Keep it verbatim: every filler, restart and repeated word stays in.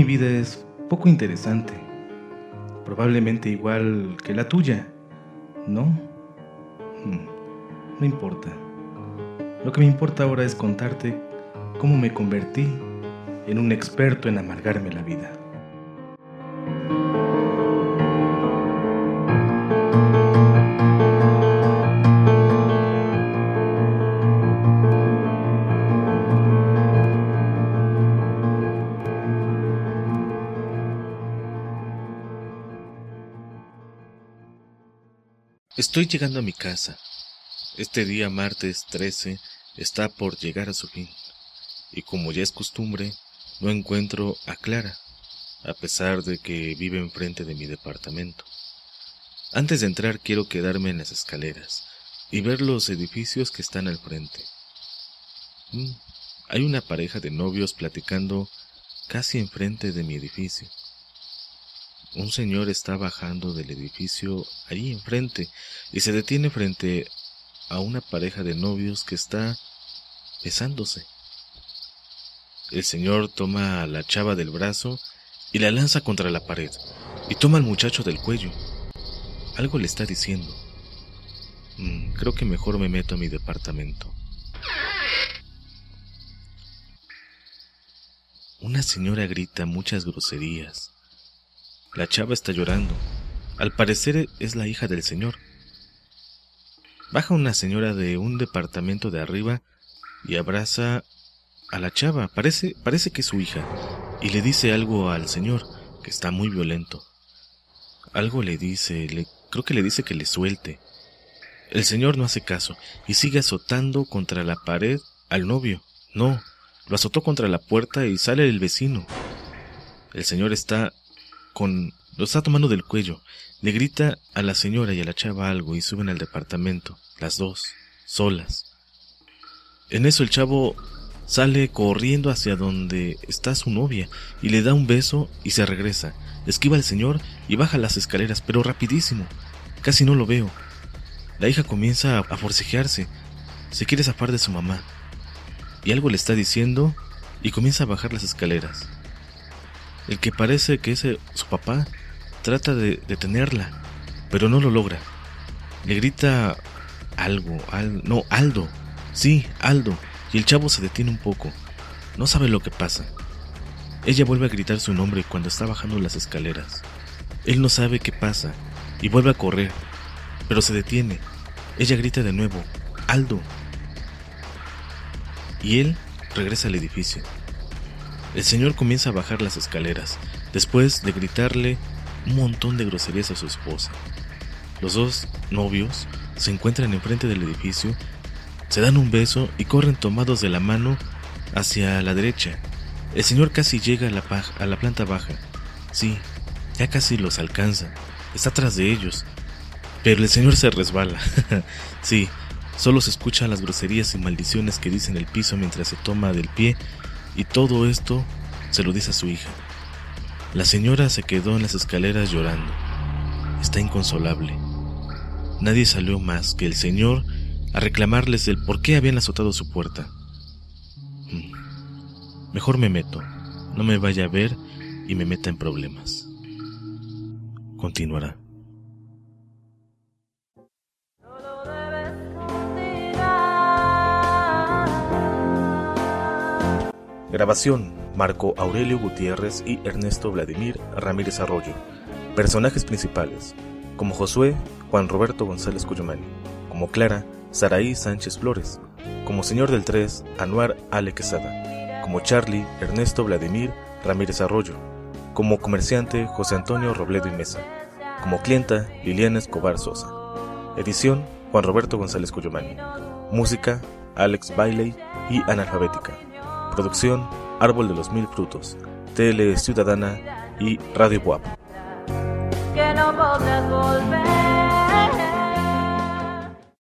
vida es poco interesante, probablemente igual que la tuya, ¿no? Hmm, no importa. Lo que me importa ahora es contarte cómo me convertí en un experto en amargarme la vida. Estoy llegando a mi casa. Este día martes trece está por llegar a su fin, y como ya es costumbre, no encuentro a Clara, a pesar de que vive enfrente de mi departamento. Antes de entrar quiero quedarme en las escaleras y ver los edificios que están al frente. Mm, hay una pareja de novios platicando casi enfrente de mi edificio. Un señor está bajando del edificio ahí enfrente y se detiene frente a una pareja de novios que está besándose. El señor toma a la chava del brazo y la lanza contra la pared y toma al muchacho del cuello. Algo le está diciendo. Mm, creo que mejor me meto a mi departamento. Una señora grita muchas groserías. La chava está llorando. Al parecer es la hija del señor. Baja una señora de un departamento de arriba y abraza a la chava. Parece, parece que es su hija. Y le dice algo al señor, que está muy violento. Algo le dice, le, creo que le dice que le suelte. El señor no hace caso y sigue azotando contra la pared al novio. No, lo azotó contra la puerta y sale el vecino. El señor está con... lo está tomando del cuello. Le grita a la señora y a la chava algo y suben al departamento, las dos, solas. En eso el chavo sale corriendo hacia donde está su novia y le da un beso y se regresa. Esquiva al señor y baja las escaleras, pero rapidísimo. Casi no lo veo. La hija comienza a forcejearse. Se quiere zafar de su mamá. Y algo le está diciendo y comienza a bajar las escaleras. El que parece que es su papá trata de detenerla, pero no lo logra. Le grita algo, al, no, Aldo, sí, Aldo, y el chavo se detiene un poco. No sabe lo que pasa. Ella vuelve a gritar su nombre cuando está bajando las escaleras. Él no sabe qué pasa y vuelve a correr, pero se detiene. Ella grita de nuevo, Aldo. Y él regresa al edificio. El señor comienza a bajar las escaleras, después de gritarle un montón de groserías a su esposa. Los dos novios se encuentran enfrente del edificio, se dan un beso y corren tomados de la mano hacia la derecha. El señor casi llega a la, a la planta baja. Sí, ya casi los alcanza. Está atrás de ellos. Pero el señor se resbala. Sí, solo se escuchan las groserías y maldiciones que dice en el piso mientras se toma del pie. Y todo esto se lo dice a su hija. La señora se quedó en las escaleras llorando. Está inconsolable. Nadie salió más que el señor a reclamarles el por qué habían azotado su puerta. Hmm. Mejor me meto, no me vaya a ver y me meta en problemas. Continuará. Grabación: Marco Aurelio Gutiérrez y Ernesto Vladimir Ramírez Arroyo. Personajes principales: como Josué, Juan Roberto González Cuyumani; como Clara, Saraí Sánchez Flores; como Señor del Tres, Anuar Ale Quesada; como Charlie, Ernesto Vladimir Ramírez Arroyo; como comerciante, José Antonio Robledo y Mesa; como clienta, Liliana Escobar Sosa. Edición: Juan Roberto González Cuyumani. Música: Alex Bailey y Analfabética. Producción: Árbol de los Mil Frutos, Tele Ciudadana y Radio Buap. Que no podrás volver.